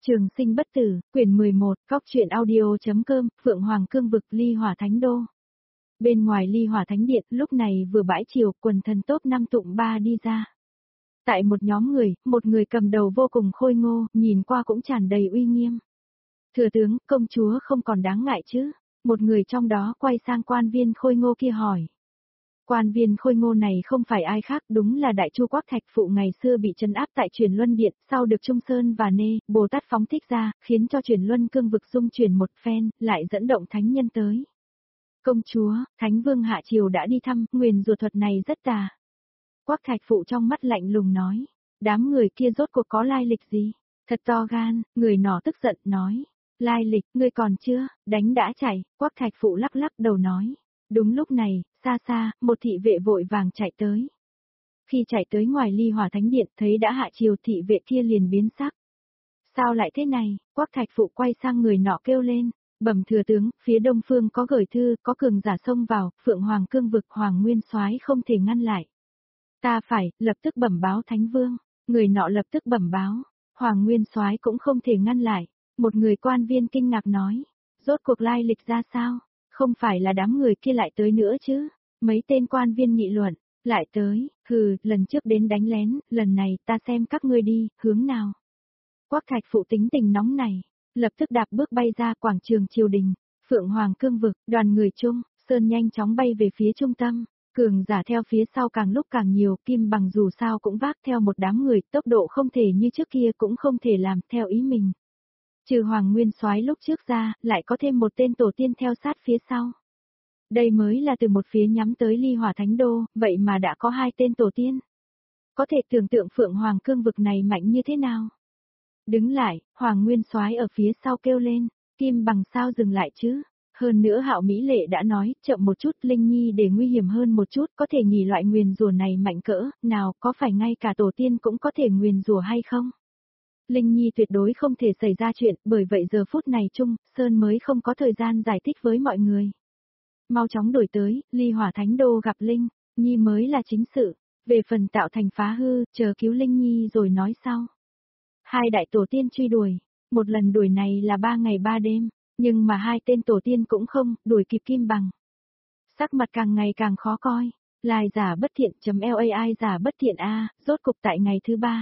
Trường sinh bất tử, quyển 11, Cóc truyện audio.com, Phượng Hoàng Cương vực Ly Hỏa Thánh Đô. Bên ngoài Ly Hỏa Thánh Điện, lúc này vừa bãi chiều, quần thần top 5 tụng 3 đi ra. Tại một nhóm người, một người cầm đầu vô cùng khôi ngô, nhìn qua cũng tràn đầy uy nghiêm. Thừa tướng, công chúa không còn đáng ngại chứ? Một người trong đó quay sang quan viên khôi ngô kia hỏi. Quan viên khôi ngô này không phải ai khác, đúng là Đại Chu Quắc Thạch Phụ ngày xưa bị trấn áp tại Truyền Luân Điện, sau được Trung Sơn và Nê, Bồ Tát phóng thích ra, khiến cho Truyền Luân Cương vực dung chuyển một phen, lại dẫn động thánh nhân tới. Công chúa, Thánh Vương hạ triều đã đi thăm, nguyền rủa thuật này rất tà. Quắc Thạch Phụ trong mắt lạnh lùng nói, đám người kia rốt cuộc có lai lịch gì? Thật to gan, người nọ tức giận nói, lai lịch, ngươi còn chưa, đánh đã chạy, Quắc Thạch Phụ lắc lắc đầu nói. Đúng lúc này, xa xa, một thị vệ vội vàng chạy tới. Khi chạy tới ngoài Ly Hỏa Thánh Điện thấy đã hạ triều, thị vệ kia liền biến sắc. Sao lại thế này? Quắc Thạch Phụ quay sang người nọ kêu lên, bẩm thừa tướng, phía đông phương có gửi thư, có cường giả xông vào, Phượng Hoàng Cương vực Hoàng Nguyên Soái không thể ngăn lại. Ta phải, lập tức bẩm báo Thánh Vương. Người nọ lập tức bẩm báo, Hoàng Nguyên Soái cũng không thể ngăn lại. Một người quan viên kinh ngạc nói, rốt cuộc lai lịch ra sao? Không phải là đám người kia lại tới nữa chứ? Mấy tên quan viên nghị luận, lại tới, hừ, lần trước đến đánh lén, lần này ta xem các ngươi đi, hướng nào? Quắc Thạch Phụ tính tình nóng này, lập tức đạp bước bay ra quảng trường triều đình, Phượng Hoàng Cương vực, đoàn người chung, Sơn nhanh chóng bay về phía trung tâm, cường giả theo phía sau càng lúc càng nhiều, Kim Bằng dù sao cũng vác theo một đám người, tốc độ không thể như trước kia cũng không thể làm theo ý mình. Trừ Hoàng Nguyên Soái lúc trước ra, lại có thêm một tên tổ tiên theo sát phía sau. Đây mới là từ một phía nhắm tới Ly Hỏa Thánh Đô, vậy mà đã có hai tên tổ tiên. Có thể tưởng tượng Phượng Hoàng Cương vực này mạnh như thế nào? Đứng lại, Hoàng Nguyên Soái ở phía sau kêu lên, Kim Bằng sao dừng lại chứ? Hơn nữa Hạo Mỹ Lệ đã nói, chậm một chút, Linh Nhi để nguy hiểm hơn một chút, có thể nghỉ loại nguyền rủa này mạnh cỡ, nào có phải ngay cả tổ tiên cũng có thể nguyền rủa hay không? Linh Nhi tuyệt đối không thể xảy ra chuyện, bởi vậy giờ phút này Trung Sơn mới không có thời gian giải thích với mọi người. Mau chóng đổi tới, Ly Hỏa Thánh Đô gặp Linh Nhi mới là chính sự, về phần tạo thành phá hư, chờ cứu Linh Nhi rồi nói sau. Hai đại tổ tiên truy đuổi, một lần đuổi này là 3 ngày 3 đêm, nhưng mà hai tên tổ tiên cũng không đuổi kịp Kim Bằng. Sắc mặt càng ngày càng khó coi, lai giả bất thiện .lai giả bất thiện a, rốt cục tại ngày thứ 3.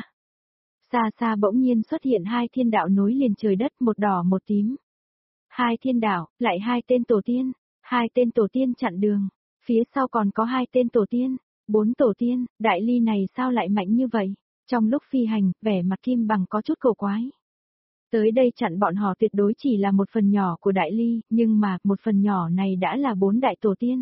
Xa xa bỗng nhiên xuất hiện hai thiên đạo nối liền trời đất, một đỏ một tím. Hai thiên đạo, lại hai tên tổ tiên, hai tên tổ tiên chặn đường, phía sau còn có hai tên tổ tiên, 4 tổ tiên, Đại Ly này sao lại mạnh như vậy? Trong lúc phi hành, vẻ mặt Kim Bằng có chút cổ quái. Tới đây chặn bọn họ tuyệt đối chỉ là một phần nhỏ của Đại Ly, nhưng mà, một phần nhỏ này đã là 4 đại tổ tiên.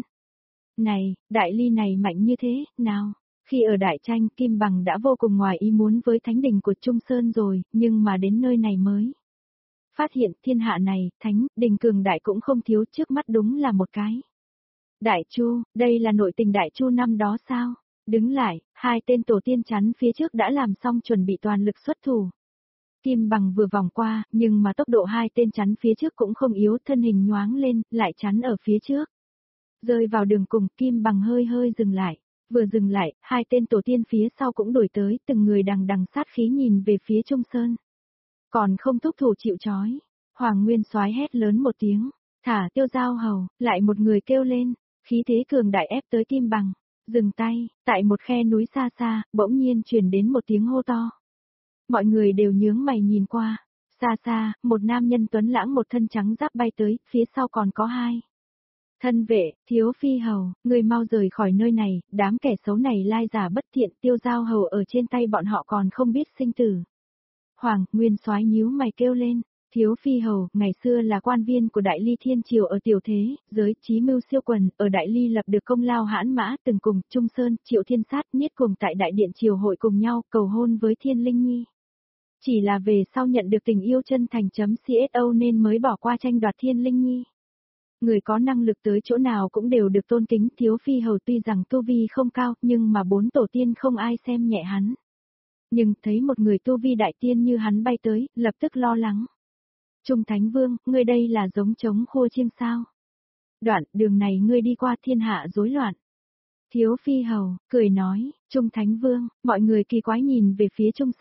Này, Đại Ly này mạnh như thế, nào? Khi ở Đại Tranh, Kim Bằng đã vô cùng ngoài ý muốn với thánh đình của Trung Sơn rồi, nhưng mà đến nơi này mới phát hiện thiên hạ này, thánh đình cường đại cũng không thiếu, trước mắt đúng là một cái. Đại Chu, đây là nội tình Đại Chu năm đó sao? Đứng lại, hai tên tổ tiên chắn phía trước đã làm xong chuẩn bị toàn lực xuất thủ. Kim Bằng vừa vòng qua, nhưng mà tốc độ hai tên chắn phía trước cũng không yếu, thân hình nhoáng lên, lại chắn ở phía trước. Rơi vào đường cùng, Kim Bằng hơi hơi dừng lại. Vừa dừng lại, hai tên tổ tiên phía sau cũng đuổi tới, từng người đằng đằng sát khí nhìn về phía Trung Sơn. Còn không thúc thủ chịu trói, Hoàng Nguyên Soái hét lớn một tiếng, thả Tiêu Giao Hầu, lại một người kêu lên, khí thế cường đại ép tới Kim Bằng, dừng tay, tại một khe núi xa xa, bỗng nhiên truyền đến một tiếng hô to. Mọi người đều nhướng mày nhìn qua, xa xa, một nam nhân tuấn lãng một thân trắng giáp bay tới, phía sau còn có hai. Thân vệ, Thiếu Phi Hầu, người mau rời khỏi nơi này, đám kẻ xấu này lai giả bất thiện, Tiêu Giao Hầu ở trên tay bọn họ còn không biết sinh tử. Hoàng Nguyên Soái nhíu mày kêu lên, Thiếu Phi Hầu, ngày xưa là quan viên của Đại Ly Thiên Triều ở Tiểu Thế, giới chí mưu siêu quần, ở Đại Ly lập được công lao hãn mã, từng cùng Trung Sơn, Triệu Thiên Sát, Niết cùng tại Đại Điện Triều hội cùng nhau, cầu hôn với Thiên Linh Nhi. Chỉ là về sau nhận được tình yêu chân thành .cso nên mới bỏ qua tranh đoạt Thiên Linh Nhi. Người có năng lực tới chỗ nào cũng đều được tôn kính, Thiếu Phi Hầu tuy rằng tu vi không cao, nhưng mà 4 tổ tiên không ai xem nhẹ hắn. Nhưng thấy một người tu vi đại tiên như hắn bay tới, lập tức lo lắng. Trung Thánh Vương, ngươi đây là giống trống khô chiêng sao? Đoạn, đường này ngươi đi qua thiên hạ rối loạn. Thiếu Phi Hầu, cười nói, Trung Thánh Vương, mọi người kỳ quái nhìn về phía Trung Sơn,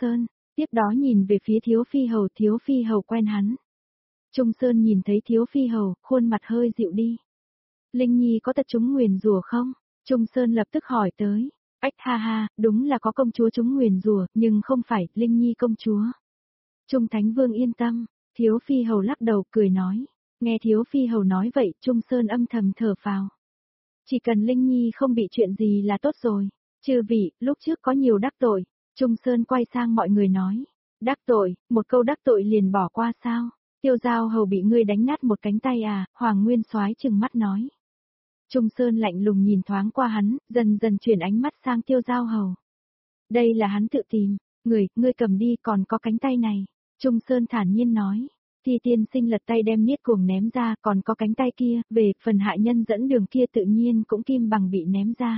Tiếp đó nhìn về phía Thiếu Phi Hầu quen hắn. Trung Sơn nhìn thấy Thiếu Phi Hầu, khuôn mặt hơi dịu đi. Linh Nhi có tật trúng nguyền rủa không? Trung Sơn lập tức hỏi tới. Ách ha ha, đúng là có công chúa trúng nguyền rủa, nhưng không phải Linh Nhi công chúa. Trung Thánh Vương yên tâm, Thiếu Phi Hầu lắc đầu cười nói. Nghe Thiếu Phi Hầu nói vậy, Trung Sơn âm thầm thở phào. Chỉ cần Linh Nhi không bị chuyện gì là tốt rồi. Chư vị, lúc trước có nhiều đắc tội. Trung Sơn quay sang mọi người nói. Đắc tội, một câu đắc tội liền bỏ qua sao? Tiêu Giao Hầu bị ngươi đánh nát một cánh tay à? Hoàng Nguyên Soái trừng mắt nói. Trung Sơn lạnh lùng nhìn thoáng qua hắn, dần dần chuyển ánh mắt sang Tiêu Giao Hầu. Đây là hắn tự tìm, ngươi cầm đi còn có cánh tay này. Trung Sơn thản nhiên nói. Thi tiên sinh lật tay đem Niết Cuồng ném ra, còn có cánh tay kia, về phần hại nhân dẫn đường kia tự nhiên cũng Kim Bằng bị ném ra.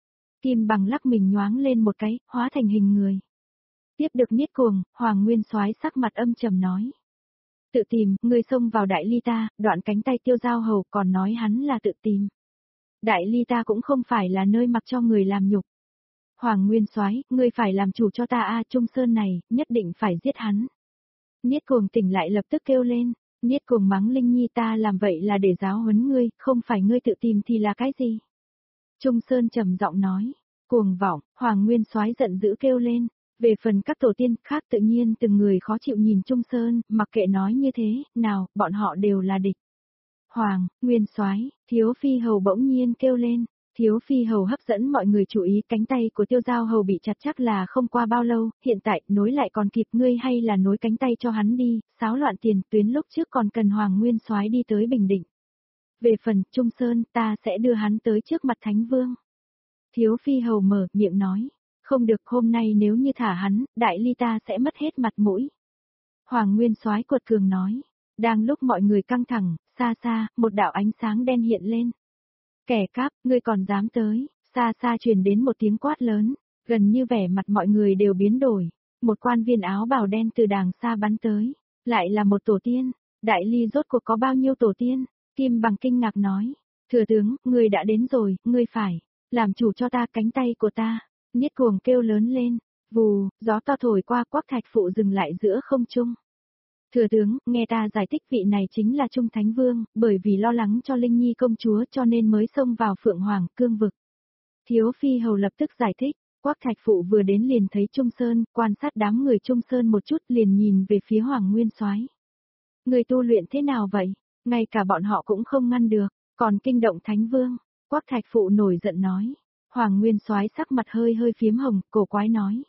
Kim Bằng lắc mình nhoáng lên một cái, hóa thành hình người. Tiếp được Niết Cuồng, Hoàng Nguyên Soái sắc mặt âm trầm nói. Tự tìm, ngươi xông vào Đại Ly ta, đoạn cánh tay Tiêu Giao Hầu còn nói hắn là tự tìm. Đại Ly ta cũng không phải là nơi mặc cho người làm nhục. Hoàng Nguyên Soái, ngươi phải làm chủ cho ta a, Trung Sơn này, nhất định phải giết hắn. Niết Cuồng tỉnh lại lập tức kêu lên, Niết Cuồng mắng Linh Nhi ta làm vậy là để giáo huấn ngươi, không phải ngươi tự tìm thì là cái gì? Trung Sơn trầm giọng nói, cuồng vọng, Hoàng Nguyên Soái giận dữ kêu lên, về phần các tổ tiên khác tự nhiên từng người khó chịu nhìn Trung Sơn, mặc kệ nói như thế, nào, bọn họ đều là địch. Hoàng, Nguyên Soái, Thiếu Phi Hầu bỗng nhiên kêu lên. Thiếu Phi Hầu hấp dẫn mọi người chú ý, cánh tay của Tiêu Giao Hầu bị chặt chắc là không qua bao lâu, hiện tại nối lại còn kịp, ngươi hay là nối cánh tay cho hắn đi, xáo loạn tiền tuyến lúc trước còn cần Hoàng Nguyên Soái đi tới Bình Định. Về phần Trung Sơn, ta sẽ đưa hắn tới trước mặt Thánh Vương. Thiếu Phi Hầu mở miệng nói, không được, hôm nay nếu như thả hắn, Đại Ly ta sẽ mất hết mặt mũi. Hoàng Nguyên Soái cuột cường nói, đang lúc mọi người căng thẳng, xa xa, một đạo ánh sáng đen hiện lên. Kẻ cáp, ngươi còn dám tới, xa xa truyền đến một tiếng quát lớn, gần như vẻ mặt mọi người đều biến đổi. Một quan viên áo bào đen từ đàng xa bắn tới, lại là một tổ tiên, Đại Ly rốt cuộc có bao nhiêu tổ tiên? Kim Bằng kinh ngạc nói, thừa tướng, ngươi đã đến rồi, ngươi phải làm chủ cho ta cánh tay của ta. Niết Cuồng kêu lớn lên, vù, gió to thổi qua, Quắc Thạch Phụ dừng lại giữa không trung. Thừa tướng, nghe ta giải thích, vị này chính là Trung Thánh Vương, bởi vì lo lắng cho Linh Nhi công chúa cho nên mới xông vào Phượng Hoàng cương vực. Thiếu Phi Hầu lập tức giải thích, Quắc Thạch Phụ vừa đến liền thấy Trung Sơn, quan sát đám người Trung Sơn một chút liền nhìn về phía Hoàng Nguyên Soái. Người tu luyện thế nào vậy? Ngay cả bọn họ cũng không ngăn được, còn kinh động Thánh Vương. Quắc Thạch Phụ nổi giận nói. Hoàng Nguyên Soái sắc mặt hơi hơi phiếm hồng, cổ quái nói.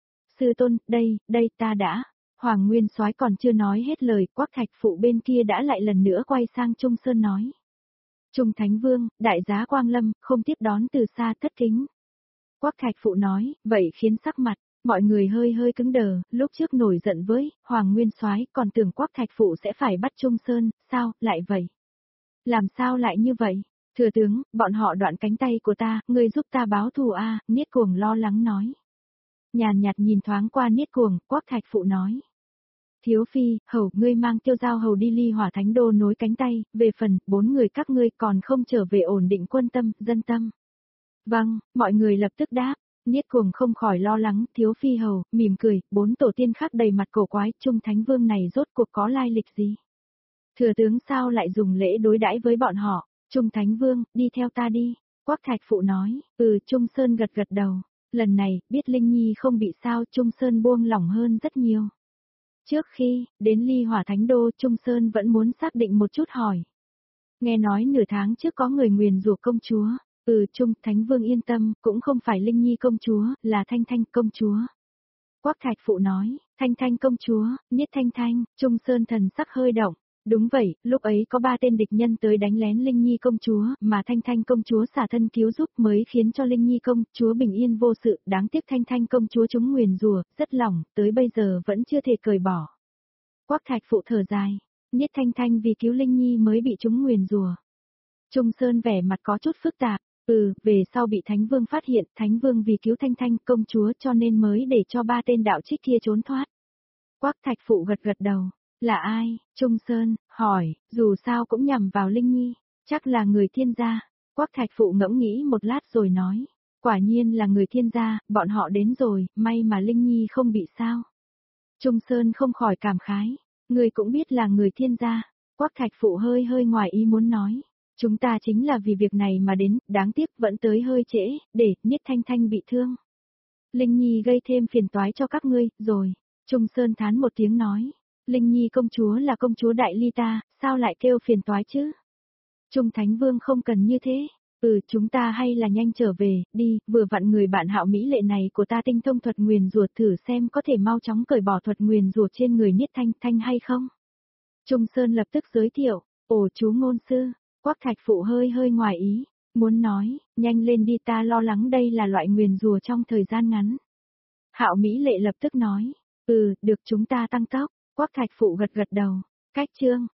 Sư tôn, đây ta đã. Hoàng Nguyên Soái còn chưa nói hết lời, Quắc Thạch Phụ bên kia đã lại lần nữa quay sang Trung Sơn nói. Trung Thánh Vương, đại giá Quang Lâm, không tiếp đón từ xa thất kính. Quắc Thạch Phụ nói, vậy khiến sắc mặt mọi người hơi hơi cứng đờ, lúc trước nổi giận với Hoàng Nguyên Soái còn tưởng Quắc Thạch Phụ sẽ phải bắt Trung Sơn, sao lại vậy? Làm sao lại như vậy? Thừa tướng, bọn họ đoạn cánh tay của ta, ngươi giúp ta báo thù a, Niết Cuồng lo lắng nói. Nhàn nhạt nhìn thoáng qua Niết Cuồng, Quắc Thạch Phụ nói. Thiếu Phi, Hầu, ngươi mang Tiêu Giao Hầu đi Ly Hỏa Thánh Đô nối cánh tay, về phần, 4 người các ngươi còn không trở về ổn định quân tâm, dân tâm. Vâng, mọi người lập tức đáp, Niết Cuồng không khỏi lo lắng, Thiếu Phi Hầu, mỉm cười, 4 tổ tiên khác đầy mặt cổ quái, Trung Thánh Vương này rốt cuộc có lai lịch gì? Thừa tướng sao lại dùng lễ đối đãi với bọn họ? Trung Thánh Vương, đi theo ta đi. Quắc Thạch Phụ nói, Trung Sơn gật gật đầu. Lần này, biết Linh Nhi không bị sao, Trung Sơn buông lỏng hơn rất nhiều. Trước khi, đến Ly Hỏa Thánh Đô, Trung Sơn vẫn muốn xác định một chút hỏi. Nghe nói nửa tháng trước có người nguyền rủa công chúa. Trung Thánh Vương yên tâm, cũng không phải Linh Nhi công chúa, là Thanh Thanh công chúa. Quắc Thạch Phụ nói, Thanh Thanh công chúa, Niết Thanh Thanh, Trung Sơn thần sắc hơi động. Đúng vậy, lúc ấy có 3 tên địch nhân tới đánh lén Linh Nhi công chúa, mà Thanh Thanh công chúa xả thân cứu giúp mới khiến cho Linh Nhi công chúa bình yên vô sự, đáng tiếc Thanh Thanh công chúa chúng nguyền rủa, rất lỏng, tới bây giờ vẫn chưa thể cởi bỏ. Quắc Thạch Phụ thở dài, Niết Thanh Thanh vì cứu Linh Nhi mới bị chúng nguyền rủa. Trung Sơn vẻ mặt có chút phức tạp, về sau bị Thánh Vương phát hiện, Thánh Vương vì cứu Thanh Thanh công chúa cho nên mới để cho 3 tên đạo trích kia trốn thoát. Quắc Thạch Phụ gật gật đầu. Là ai? Trung Sơn, hỏi, dù sao cũng nhằm vào Linh Nhi, chắc là người Thiên gia. Quắc Thạch Phụ ngẫm nghĩ một lát rồi nói, quả nhiên là người Thiên gia, bọn họ đến rồi, may mà Linh Nhi không bị sao. Trung Sơn không khỏi cảm khái. Người cũng biết là người Thiên gia. Quách Thạch Phụ hơi hơi ngoài ý muốn nói. Chúng ta chính là vì việc này mà đến, đáng tiếc vẫn tới hơi trễ, để Niết Thanh Thanh bị thương. Linh Nhi gây thêm phiền toái cho các ngươi, rồi. Trung Sơn thán một tiếng nói. Linh Nhi công chúa là công chúa đại ly ta, sao lại kêu phiền toái chứ? Trung Thánh Vương không cần như thế. Chúng ta hay là nhanh trở về, đi, vừa vặn người bạn Hạo mỹ lệ này của ta tinh thông thuật nguyền rủa, thử xem có thể mau chóng cởi bỏ thuật nguyền rủa trên người Niết Thanh Thanh hay không. Trung Sơn lập tức giới thiệu, chú ngôn sư. Quách Thạch Phụ hơi hơi ngoài ý, muốn nói, nhanh lên đi, ta lo lắng đây là loại nguyền rủa trong thời gian ngắn. Hạo mỹ lệ lập tức nói, được, chúng ta tăng tốc. Quách Thạch Phụ gật gật đầu. Cách chương